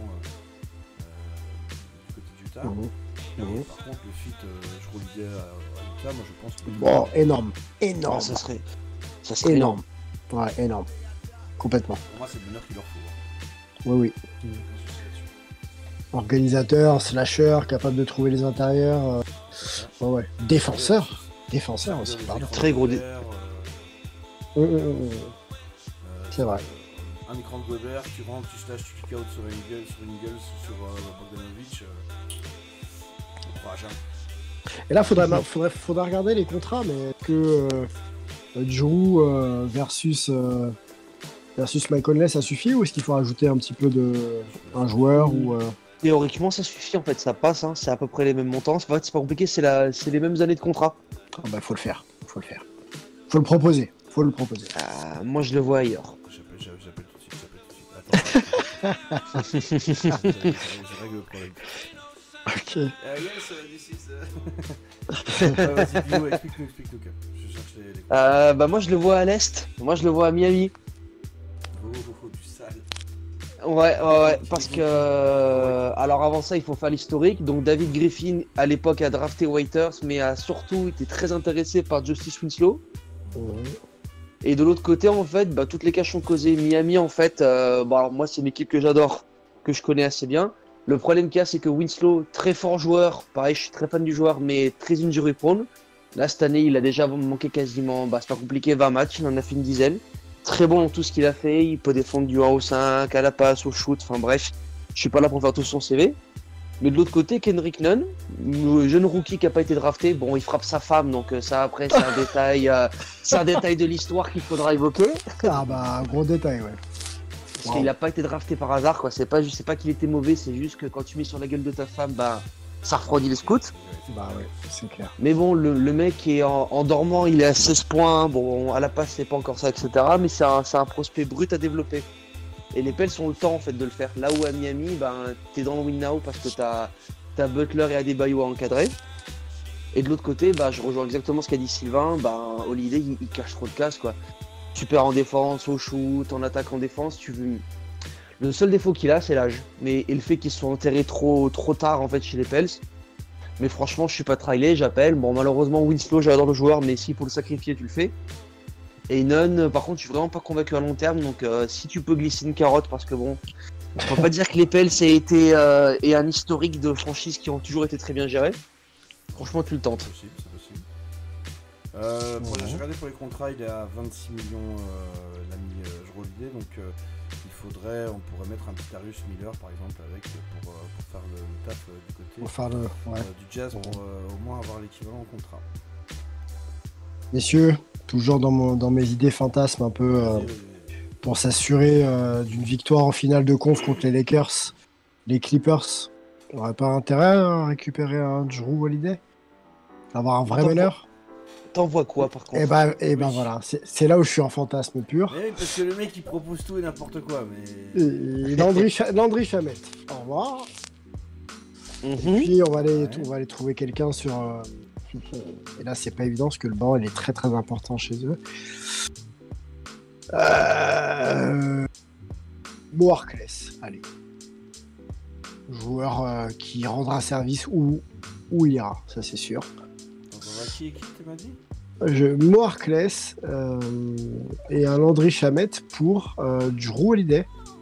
du côté d'Utah. Par contre, le fit, je relevais à Utah, moi je pense que. Bon, énorme. Ah, ça serait Énorme. Ouais, énorme. Complètement. Pour moi, c'est le meneur qu'il leur faut. Oui. Organisateur, slasher, capable de trouver les intérieurs. Ouais. Défenseur aussi, pardon. Très gros C'est vrai. Un écran de Gobert, tu rentres, tu slashes, tu kick out sur Ingles, sur Bogdanovic. On pourra jamais. Et là, faudra regarder les contrats, mais que Jrue versus Mike Conley, ça suffit ou est-ce qu'il faut rajouter un petit peu un joueur ou Théoriquement, ça suffit en fait, ça passe, hein, c'est à peu près les mêmes montants. En fait, c'est pas compliqué, c'est les mêmes années de contrat. Faut le faire. Faut le proposer. Moi, je le vois ailleurs. J'appelle tout de suite. Attends. Je règle le problème. Ok. Yes, this is. Vas-y, Bio, explique-nous. Je cherche les... Moi, je le vois à l'Est. Moi, je le vois à Miami. Du sale. Ouais, parce que... alors avant ça, il faut faire l'historique. Donc David Griffin, à l'époque, a drafté Waiters, mais a surtout été très intéressé par Justice Winslow. Et de l'autre côté, en fait, toutes les cas sont causées. Miami, en fait, alors moi, c'est une équipe que j'adore, que je connais assez bien. Le problème qu'il y a, c'est que Winslow, très fort joueur, pareil, je suis très fan du joueur, mais très injury prone. Là, cette année, il a déjà manqué quasiment, c'est pas compliqué, 20 matchs, il en a fait une dizaine. Très bon dans tout ce qu'il a fait, il peut défendre du 1 au 5, à la passe, au shoot, enfin bref, je suis pas là pour faire tout son CV. Mais de l'autre côté, Kendrick Nunn, le jeune rookie qui n'a pas été drafté, bon, il frappe sa femme, donc ça après, c'est un détail de l'histoire qu'il faudra évoquer. Gros détail, ouais. Parce qu'il n'a pas été drafté par hasard, quoi. C'est pas qu'il était mauvais, c'est juste que quand tu mets sur la gueule de ta femme, ça refroidit les scouts. Ouais, c'est clair. Mais bon, le mec est en dormant, il est à 16 points. Bon, à la passe, c'est pas encore ça, etc. Mais c'est un prospect brut à développer. Et les Pels ont le temps, en fait, de le faire. Là où à Miami, t'es dans le win now parce que t'as Butler et Adebayo à encadrer. Et de l'autre côté, je rejoins exactement ce qu'a dit Sylvain. Holiday, il cache trop de casse, quoi. Super en défense, au shoot, en attaque, en défense. Le seul défaut qu'il a, c'est l'âge. Et le fait qu'il soit enterré trop tard, en fait, chez les Pels. Mais franchement, je suis pas trailé, j'appelle. Bon, malheureusement, Winslow, j'adore le joueur, mais s'il faut le sacrifier, tu le fais. Et Nunn, par contre, je suis vraiment pas convaincu à long terme. Donc, si tu peux glisser une carotte, parce que bon, on peut pas dire que les Pels et un historique de franchises qui ont toujours été très bien gérées. Franchement, tu le tentes. C'est possible. J'ai regardé pour les contrats, il est à 26 millions l'ami Jrue Holiday, donc on pourrait mettre un petit Darius Miller par exemple avec pour faire le taf du côté du Jazz pour au moins avoir l'équivalent en contrat. Messieurs, toujours dans mes idées fantasmes un peu pour s'assurer d'une victoire en finale de conf contre les Lakers, les Clippers, on n'aurait pas intérêt à récupérer un Jrue Holiday, avoir un vrai meneur. T'envoies quoi par contre? Voilà, c'est là où je suis en fantasme pur. Parce que le mec il propose tout et n'importe quoi, mais. Landry Shamet. Au revoir. Et puis on va aller trouver quelqu'un sur. Et là c'est pas évident parce que le banc il est très très important chez eux. Mo Harkless, allez. Joueur qui rendra service où il ira, ça c'est sûr. Qui tu m'as dit? Mo Harkless et un Landry Shamet pour Jrue Holiday.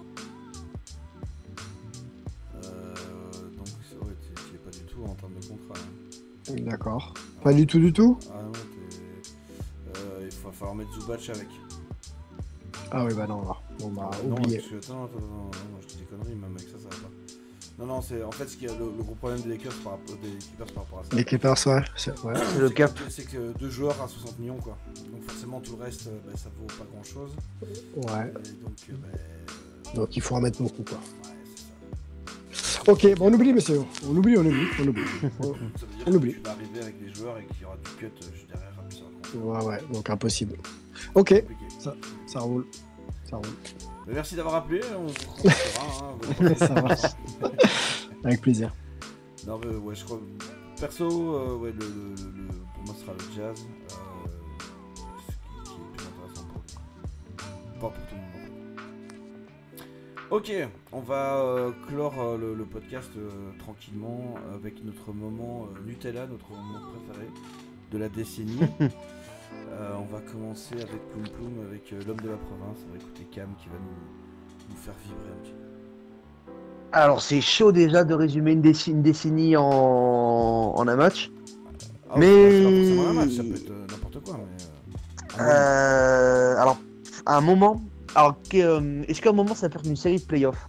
Donc tu es pas du tout en termes de contrat. Hein. D'accord. Pas du tout. Ah non, il va falloir mettre Zubac avec. Ah oui non. Oublié. Non, je te dis des conneries, même avec ça va pas. Non, c'est en fait ce qui est le gros problème des Lakers par rapport à ça. Les Clippers, ouais. C'est le cap. C'est que 2 joueurs à 60 millions, quoi. Donc forcément, tout le reste, ça vaut pas grand chose. Ouais. Et donc, donc il faut en mettre beaucoup, quoi. Ouais, c'est ça. Ok, bon, on oublie, monsieur. On oublie. Ça veut dire On que oublie. tu vas arriver avec des joueurs et qu'il y aura du cut juste derrière. Ça va Ouais, donc impossible. Ok, être compliqué. ça roule. Mais merci d'avoir appelé, on se retrouvera. Ça marche. Avec plaisir. Non, mais ouais, je crois. Perso, ouais, pour moi, ce sera le Jazz. Ce qui est plus intéressant pour lui. Pas pour tout le monde. Ok, on va clore le podcast tranquillement avec notre moment Nutella, notre moment préféré de la décennie. On va commencer avec Ploum Ploum, avec l'homme de la province. On va écouter Cam qui va nous faire vibrer un petit peu. Alors, c'est chaud déjà de résumer une décennie en un match. Ah, Mais- c'est pas forcément un match, ça peut être n'importe quoi. Mais, Alors, à un moment. Alors, est-ce qu'à un moment ça peut être une série de playoffs?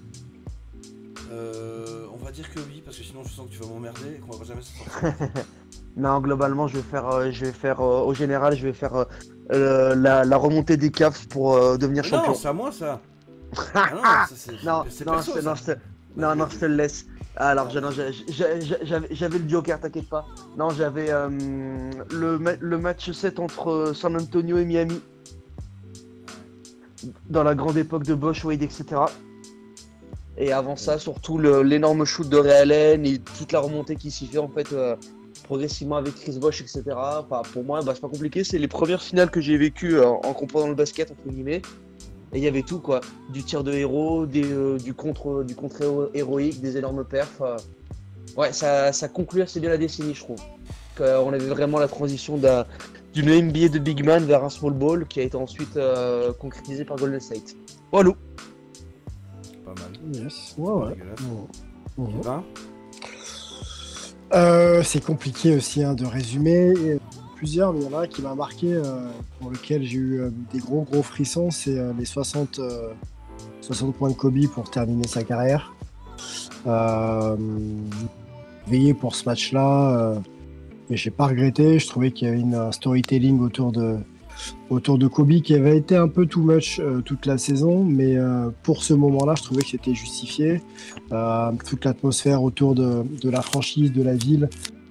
on va dire que oui, parce que sinon je sens que tu vas m'emmerder et qu'on va jamais se sortir. Non, globalement, je vais faire au général, je vais faire la remontée des Cavs pour devenir Mais champion. non, c'est à moi ça. Ah non, ça, c'est Non, perso, ça. je te le laisse. Alors, j'avais le Joker, t'inquiète pas. Non, j'avais le match 7 entre San Antonio et Miami. Dans la grande époque de Bosch, Wade, etc. Et avant ça, surtout l'énorme shoot de Ray Allen et toute la remontée qui s'y fait en fait progressivement avec Chris Bosh, etc. Enfin, pour moi, c'est pas compliqué. C'est les premières finales que j'ai vécues en comprenant le basket, entre guillemets. Et il y avait tout, quoi. Du tir de héros, du contre héroïque, des énormes perfs. Ouais, ça conclut assez bien la décennie, je trouve. On avait vraiment la transition d'une NBA de big man vers un small ball qui a été ensuite concrétisé par Golden State. Voilà. Pas mal. Yes. Ouais. Dégueulasse. Mhm. Kevin C'est compliqué aussi de résumer. Plusieurs, mais il y en a un qui m'a marqué, pour lequel j'ai eu des gros frissons, c'est les 60 points de Kobe pour terminer sa carrière. Veillé pour ce match-là, mais j'ai pas regretté. Je trouvais qu'il y avait un storytelling autour de Kobe qui avait été un peu too much toute la saison, mais pour ce moment-là, je trouvais que c'était justifié. Toute l'atmosphère autour de la franchise, de la ville,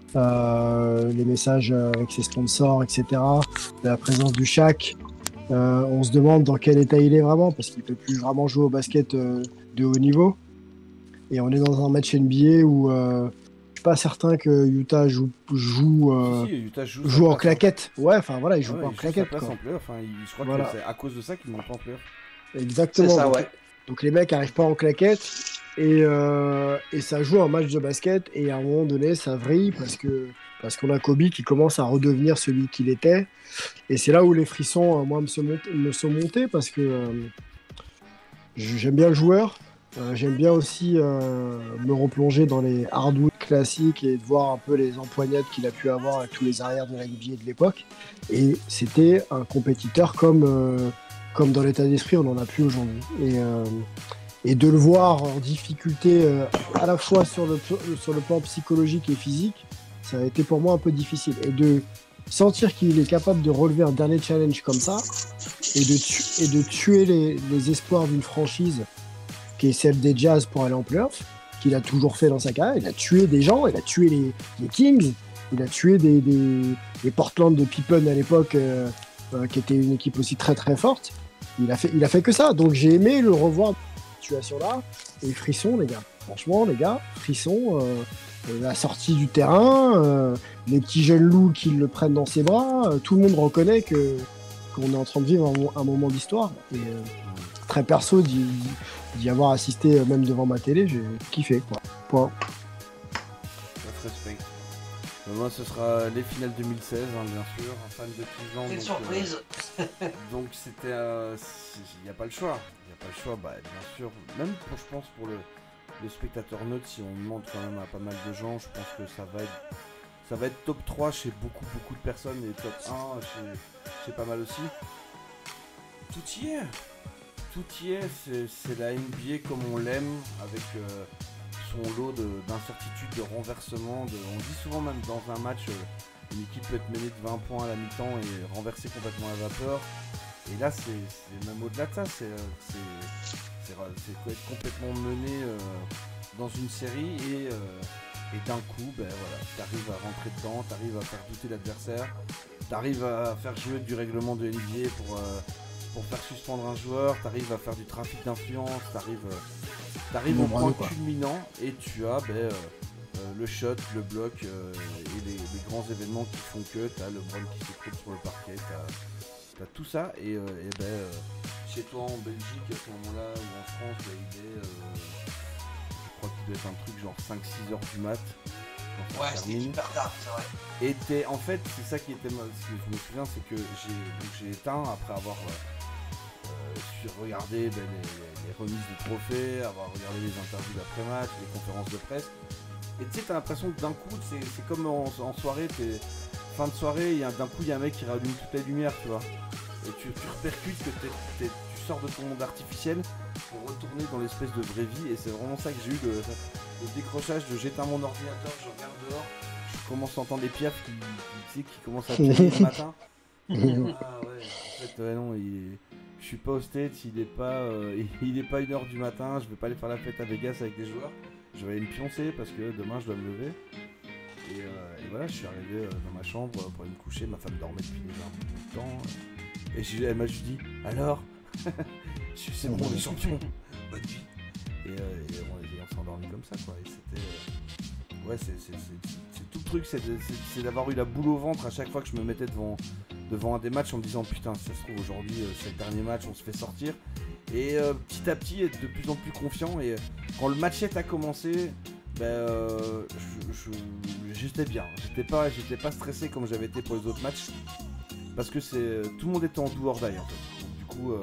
les messages avec ses sponsors, etc., la présence du Shaq. On se demande dans quel état il est vraiment, parce qu'il peut plus vraiment jouer au basket de haut niveau. Et on est dans un match NBA où je suis pas certain que Utah joue Si, Utah joue en claquette. Ouais, enfin voilà, il joue pas en sa claquette, place quoi. en play-off. Enfin, je crois Voilà. que c'est à cause de ça qu'ils n'ont pas en play-off. Exactement. C'est ça, donc, ouais. donc les mecs arrivent pas en claquette et ça joue un match de basket et à un moment donné ça vrille parce qu'on a Kobe qui commence à redevenir celui qu'il était et c'est là où les frissons moi me sont montés parce que j'aime bien le joueur, j'aime bien aussi me replonger dans les hardwood classiques et de voir un peu les empoignades qu'il a pu avoir avec tous les arrières de la NBA de l'époque et c'était un compétiteur comme dans l'état d'esprit on n'en a plus aujourd'hui et de le voir en difficulté à la fois sur le plan psychologique et physique, ça a été pour moi un peu difficile. Et de sentir qu'il est capable de relever un dernier challenge comme ça et de tuer les espoirs d'une franchise qui est celle des Jazz pour aller en playoff, qu'il a toujours fait dans sa carrière. Il a tué des gens, il a tué les Kings, il a tué les Portland de Pippen à l'époque, qui était une équipe aussi très très forte. Il a fait que ça. Donc j'ai aimé le revoir situation-là, et frissons les gars, franchement les gars, frissons, la sortie du terrain, les petits jeunes loups qui le prennent dans ses bras, tout le monde reconnaît qu'on est en train de vivre un moment d'histoire, et très perso d'y avoir assisté même devant ma télé, j'ai kiffé quoi. Point. Respect. Moi ce sera les finales 2016 bien sûr, un fan de Cleveland. C'est une surprise. Donc c'était, il n'y a pas le choix. Bien sûr, même je pense pour le spectateur neutre, si on demande quand même à pas mal de gens, je pense que ça va être top 3 chez beaucoup de personnes et top 1 chez pas mal aussi. Tout y est, c'est la NBA comme on l'aime, avec son lot d'incertitudes, de renversements. On dit souvent même dans un match, une équipe peut être menée de 20 points à la mi-temps et renverser complètement la vapeur. Et là, c'est même au-delà de ça, c'est être complètement mené dans une série et d'un coup, ben voilà, t'arrives à rentrer dedans, t'arrives à faire douter l'adversaire, t'arrives à faire jouer du règlement de NBA pour faire suspendre un joueur, t'arrives à faire du trafic d'influence, t'arrives au point culminant et tu as le shot, le bloc et les grands événements qui font que t'as LeBron qui s'écroule sur le parquet, t'as tout ça et chez toi en Belgique à ce moment-là ou en France, je crois qu'il doit être un truc genre 5-6 heures du mat. Ouais, c'était super tard, c'est vrai. Et en fait, c'est ça qui était mal. Ce que je me souviens, c'est que j'ai éteint après avoir regardé les remises de trophées, avoir regardé les interviews d'après-match, les conférences de presse. Et tu sais, t'as l'impression que d'un coup, c'est comme en soirée, fin de soirée, d'un coup, il y a un mec qui rallume toutes les lumières, tu vois. Et tu repercutes que tu sors de ton monde artificiel pour retourner dans l'espèce de vraie vie. Et c'est vraiment ça que j'ai eu, le décrochage de j'éteins mon ordinateur, je regarde dehors, je commence à entendre les piafs qui commencent à crier le matin. Ah ouais, en fait, non, je suis pas au States, il est pas 1h du matin, je vais pas aller faire la fête à Vegas avec des joueurs. Je vais aller me pioncer parce que demain je dois me lever. Et voilà, je suis arrivé dans ma chambre pour aller me coucher, ma femme dormait depuis déjà un bout de temps. Et elle m'a juste dit, alors c'est bon, on est champion, bonne vie. Et on s'est endormi comme ça quoi. Et c'était. Ouais, c'est tout le truc, c'est d'avoir eu la boule au ventre à chaque fois que je me mettais devant un des matchs en me disant putain, ça se trouve aujourd'hui c'est le dernier match, on se fait sortir. Et petit à petit être de plus en plus confiant et quand le match-up a commencé, j'étais bien, j'étais pas stressé comme j'avais été pour les autres matchs parce que tout le monde était en do or die en fait. Donc, du coup,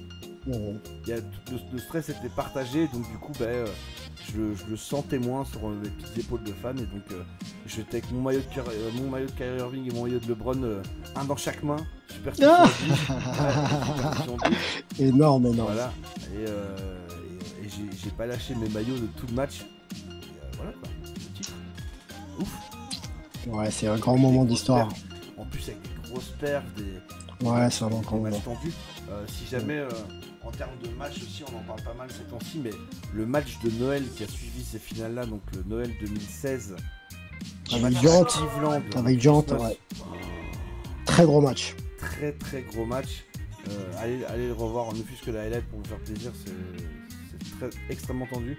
le stress était partagé, donc du coup je le sentais moins sur les petites épaules de fan et donc j'étais avec mon maillot de Kyrie Irving et mon maillot de LeBron, un dans chaque main, superstition énorme. Voilà, et j'ai pas lâché mes maillots de tout le match. Et voilà quoi, le titre. Ouf. Ouais, c'est un grand moment d'histoire. En plus avec des grosses perfs, c'est un grand moment. Tendu. Si jamais en termes de match aussi, on en parle pas mal ces temps-ci, mais le match de Noël qui a suivi ces finales-là, donc le Noël 2016, avec Durant, ouais. Très gros match. Très très gros match. Allez le revoir, ne fût-ce que la highlight pour vous faire plaisir, c'est extrêmement tendu.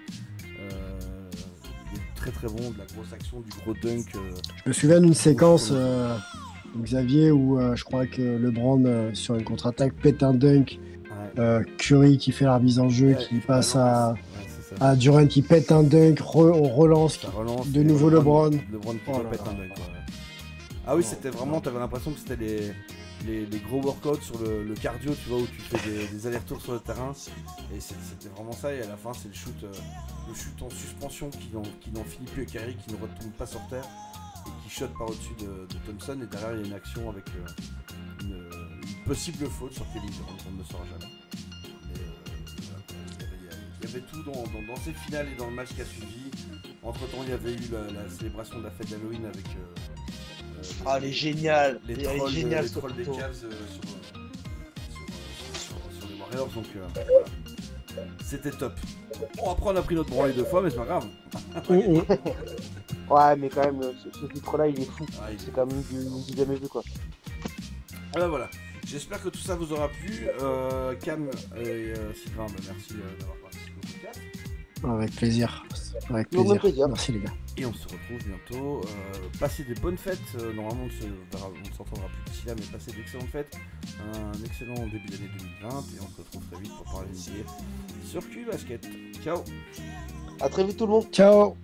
Très très bon, de la grosse action, du gros dunk. Je me souviens d'une séquence, Xavier, où je crois que LeBron, sur une contre-attaque, pète un dunk. Curry qui fait la remise en jeu, qui passe à Durant qui pète un dunk, on relance de nouveau LeBron. LeBron qui pète un dunk. Ah oui, c'était vraiment, t'avais l'impression que c'était les gros workouts sur le cardio, tu vois, où tu fais des allers-retours sur le terrain. Et c'était vraiment ça, et à la fin c'est le shoot en suspension qui n'en finit plus, et Kyrie qui ne retombe pas sur terre et qui shot par au-dessus de Thompson, et derrière il y a une action avec une possible faute sur Kelly Durant, on ne le saura jamais. Il y avait tout dans ces finales et dans le match qui a suivi. Entre temps il y avait eu la célébration de la fête d'Halloween avec elle est géniale. Les trolls des Cavs sur les Warriors, donc c'était top. Bon, après on a pris notre branlée 2 fois, mais c'est pas grave. Ouais, mais quand même, ce titre-là il est fou. C'est quand même du jamais vu quoi. Alors voilà, j'espère que tout ça vous aura plu. Cam et Sylvain, merci d'avoir participé au podcast. Avec plaisir. Merci les gars. Et on se retrouve bientôt. Passez des bonnes fêtes. Normalement, on ne s'entendra plus d'ici là, mais passez d'excellentes fêtes. Un excellent début d'année 2020. Et on se retrouve très vite pour parler NBA sur QBasket. Ciao. À très vite tout le monde. Ciao.